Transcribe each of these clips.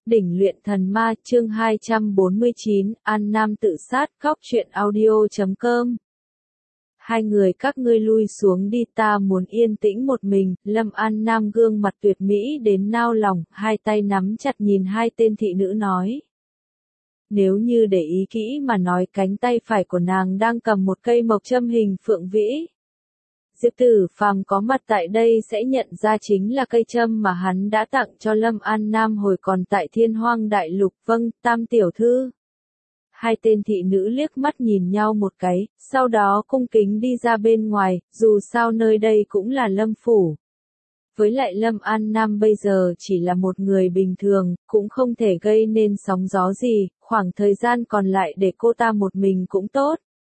Đỉnh luyện thần ma chương 249, An Nam tự sát khóc truyện audio.com. Hai người các ngươi lui xuống đi, ta muốn yên tĩnh một mình. Lâm An Nam gương mặt tuyệt mỹ đến nao lòng, hai tay nắm chặt nhìn hai tên thị nữ nói. Nếu như để ý kỹ mà nói, cánh tay phải của nàng đang cầm một cây mộc châm hình phượng vĩ. Diệp Tử Phàm có mặt tại đây sẽ nhận ra chính là cây châm mà hắn đã tặng cho Lâm An Nam hồi còn tại Thiên Hoang Đại Lục. Vâng, Tam tiểu thư. Hai tên thị nữ liếc mắt nhìn nhau một cái, sau đó cung kính đi ra bên ngoài, dù sao nơi đây cũng là Lâm phủ. Với lại Lâm An Nam bây giờ chỉ là một người bình thường, cũng không thể gây nên sóng gió gì, khoảng thời gian còn lại để cô ta một mình cũng tốt.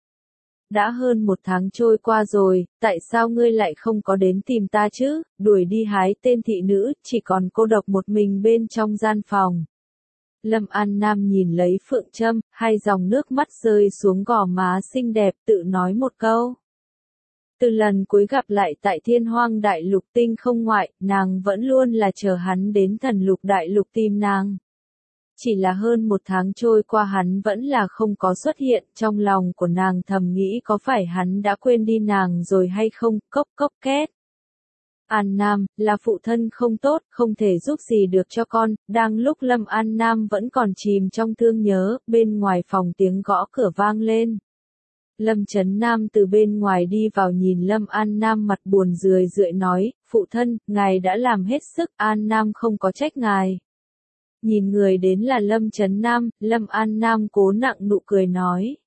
Đã hơn 1 tháng trôi qua rồi, tại sao ngươi lại không có đến tìm ta chứ? Đuổi đi hái tên thị nữ, chỉ còn cô độc một mình bên trong gian phòng. Lâm An Nam nhìn lấy phượng châm, hai dòng nước mắt rơi xuống gò má xinh đẹp, tự nói một câu. Từ lần cuối gặp lại tại Thiên Hoang Đại Lục tinh không ngoại, nàng vẫn luôn là chờ hắn đến Thần Lục Đại Lục tìm nàng. Chỉ là hơn 1 tháng trôi qua hắn vẫn là không có xuất hiện, trong lòng của nàng thầm nghĩ có phải hắn đã quên đi nàng rồi hay không, cốc cốc két. An Nam, là phụ thân không tốt, không thể giúp gì được cho con. Đang lúc Lâm An Nam vẫn còn chìm trong thương nhớ, bên ngoài phòng tiếng gõ cửa vang lên. Lâm Chấn Nam từ bên ngoài đi vào nhìn Lâm An Nam mặt buồn rười rượi nói, phụ thân, ngài đã làm hết sức, An Nam không có trách ngài. Nhìn người đến là Lâm Chấn Nam, Lâm An Nam cố nặng nụ cười nói.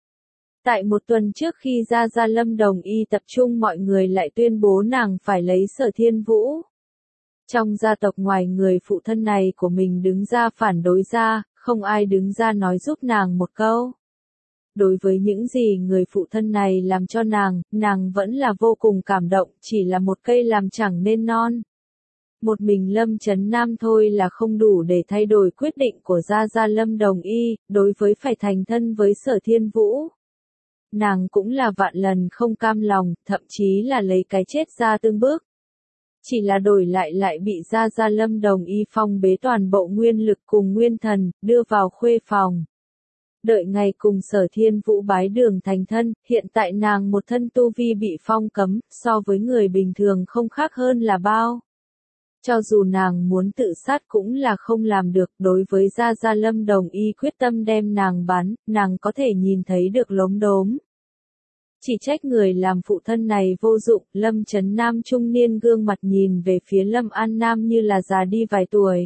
Tại 1 tuần trước khi ra Lâm Đồng Y tập trung mọi người lại tuyên bố nàng phải lấy Sở Thiên Vũ. Trong gia tộc ngoài người phụ thân này của mình đứng ra phản đối ra, không ai đứng ra nói giúp nàng một câu. Đối với những gì người phụ thân này làm cho nàng vẫn là vô cùng cảm động, chỉ là một cây làm chẳng nên non. Một mình Lâm Chấn Nam thôi là không đủ để thay đổi quyết định của Gia Lâm Đồng Y, đối với phải thành thân với Sở Thiên Vũ. Nàng cũng là vạn lần không cam lòng, thậm chí là lấy cái chết ra tương bước. Chỉ là đổi lại bị Gia Lâm Đồng Y phong bế toàn bộ nguyên lực cùng nguyên thần, đưa vào khuê phòng. Đợi ngày cùng Sở Thiên Vũ bái đường thành thân, hiện tại nàng một thân tu vi bị phong cấm, so với người bình thường không khác hơn là bao. Cho dù nàng muốn tự sát cũng là không làm được, đối với Gia Lâm Đồng Y quyết tâm đem nàng bán, nàng có thể nhìn thấy được lốm đốm. Chỉ trách người làm phụ thân này vô dụng, Lâm Chấn Nam trung niên gương mặt nhìn về phía Lâm An Nam như là già đi vài tuổi.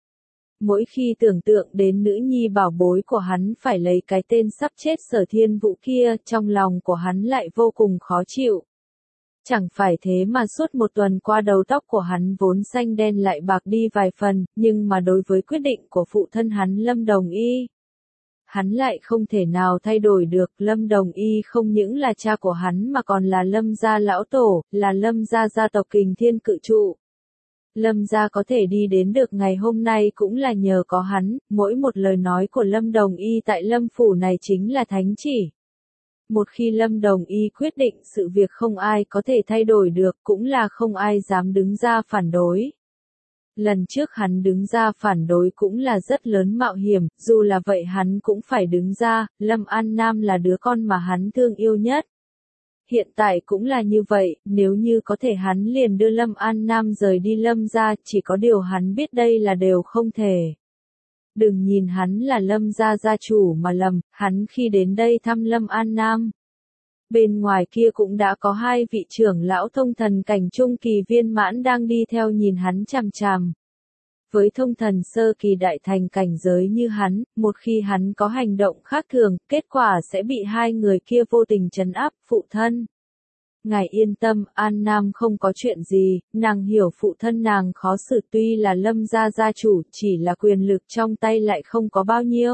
Mỗi khi tưởng tượng đến nữ nhi bảo bối của hắn phải lấy cái tên sắp chết Sở Thiên Vũ kia, trong lòng của hắn lại vô cùng khó chịu. Chẳng phải thế mà suốt 1 tuần qua đầu tóc của hắn vốn xanh đen lại bạc đi vài phần, nhưng mà đối với quyết định của phụ thân hắn Lâm Đồng Y, hắn lại không thể nào thay đổi được. Lâm Đồng Y không những là cha của hắn mà còn là Lâm gia lão tổ, là Lâm gia gia tộc Kình Thiên Cự Trụ. Lâm gia có thể đi đến được ngày hôm nay cũng là nhờ có hắn, mỗi một lời nói của Lâm Đồng Y tại Lâm phủ này chính là thánh chỉ. Một khi Lâm Đồng Y quyết định sự việc không ai có thể thay đổi được, cũng là không ai dám đứng ra phản đối. Lần trước hắn đứng ra phản đối cũng là rất lớn mạo hiểm, dù là vậy hắn cũng phải đứng ra. Lâm An Nam là đứa con mà hắn thương yêu nhất. Hiện tại cũng là như vậy, nếu như có thể hắn liền đưa Lâm An Nam rời đi Lâm gia, chỉ có điều hắn biết đây là đều không thể. Đừng nhìn hắn là Lâm gia gia chủ mà lầm, hắn khi đến đây thăm Lâm An Nam. Bên ngoài kia cũng đã có 2 vị trưởng lão thông thần cảnh trung kỳ viên mãn đang đi theo nhìn hắn chằm chằm. Với thông thần sơ kỳ đại thành cảnh giới như hắn, một khi hắn có hành động khác thường, kết quả sẽ bị 2 người kia vô tình trấn áp. Phụ thân, ngài yên tâm, An Nam không có chuyện gì, nàng hiểu phụ thân nàng khó xử, tuy là Lâm gia gia chủ, chỉ là quyền lực trong tay lại không có bao nhiêu.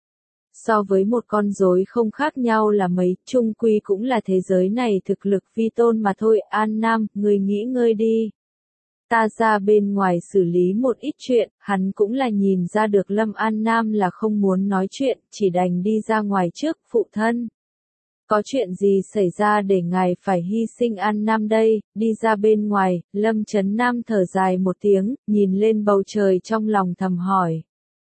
So với một con rối không khác nhau là mấy, chung quy cũng là thế giới này thực lực vi tôn mà thôi. An Nam, người nghỉ ngơi đi. Ta ra bên ngoài xử lý một ít chuyện, hắn cũng là nhìn ra được Lâm An Nam là không muốn nói chuyện, chỉ đành đi ra ngoài trước. Phụ thân, có chuyện gì xảy ra để ngài phải hy sinh An Nam đây? Đi ra bên ngoài, Lâm Chấn Nam thở dài một tiếng, nhìn lên bầu trời trong lòng thầm hỏi.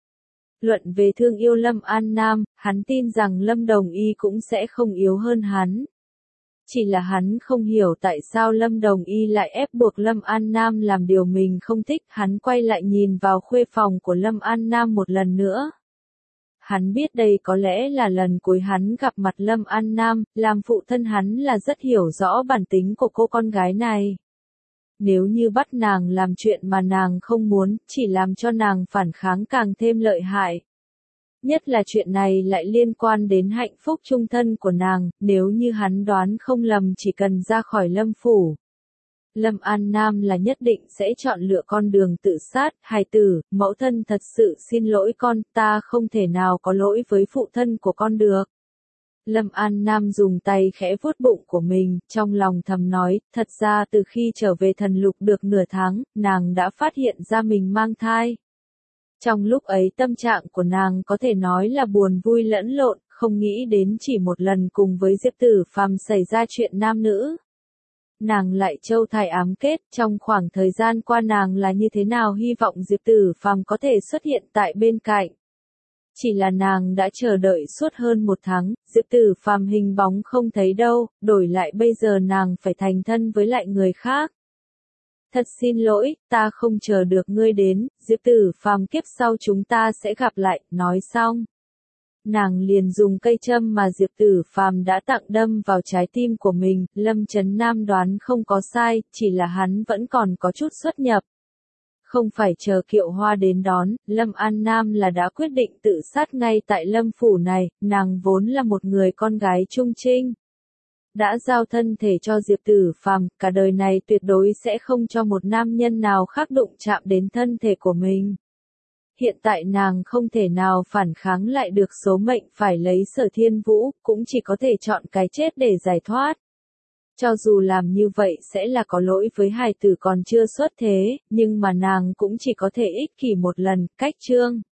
Luận về thương yêu Lâm An Nam, hắn tin rằng Lâm Đồng Y cũng sẽ không yếu hơn hắn. Chỉ là hắn không hiểu tại sao Lâm Đồng Y lại ép buộc Lâm An Nam làm điều mình không thích. Hắn quay lại nhìn vào khuê phòng của Lâm An Nam một lần nữa. Hắn biết đây có lẽ là lần cuối hắn gặp mặt Lâm An Nam, làm phụ thân hắn là rất hiểu rõ bản tính của cô con gái này. Nếu như bắt nàng làm chuyện mà nàng không muốn, chỉ làm cho nàng phản kháng càng thêm lợi hại. Nhất là chuyện này lại liên quan đến hạnh phúc chung thân của nàng, nếu như hắn đoán không lầm chỉ cần ra khỏi Lâm phủ. Lâm An Nam là nhất định sẽ chọn lựa con đường tự sát. Hài tử, mẫu thân thật sự xin lỗi con, ta không thể nào có lỗi với phụ thân của con được. Lâm An Nam dùng tay khẽ vuốt bụng của mình, trong lòng thầm nói, thật ra từ khi trở về thần lục được nửa tháng, nàng đã phát hiện ra mình mang thai. Trong lúc ấy tâm trạng của nàng có thể nói là buồn vui lẫn lộn, không nghĩ đến chỉ một lần cùng với Diệp Tử Phàm xảy ra chuyện nam nữ. Nàng lại châu thai ám kết, trong khoảng thời gian qua nàng là như thế nào hy vọng Diệp Tử Phàm có thể xuất hiện tại bên cạnh. Chỉ là nàng đã chờ đợi suốt hơn một tháng, Diệp Tử Phàm hình bóng không thấy đâu, đổi lại bây giờ nàng phải thành thân với lại người khác. Thật xin lỗi, ta không chờ được ngươi đến, Diệp Tử Phàm kiếp sau chúng ta sẽ gặp lại, nói xong. Nàng liền dùng cây châm mà Diệp Tử Phàm đã tặng đâm vào trái tim của mình. Lâm Chấn Nam đoán không có sai, chỉ là hắn vẫn còn có chút xuất nhập. Không phải chờ Kiệu Hoa đến đón, Lâm An Nam là đã quyết định tự sát ngay tại Lâm phủ này. Nàng vốn là một người con gái trung trinh, đã giao thân thể cho Diệp Tử Phàm, cả đời này tuyệt đối sẽ không cho một nam nhân nào khác đụng chạm đến thân thể của mình. Hiện tại nàng không thể nào phản kháng lại được số mệnh phải lấy Sở Thiên Vũ, cũng chỉ có thể chọn cái chết để giải thoát. Cho dù làm như vậy sẽ là có lỗi với hài tử còn chưa xuất thế, nhưng mà nàng cũng chỉ có thể ích kỷ một lần. Cách chương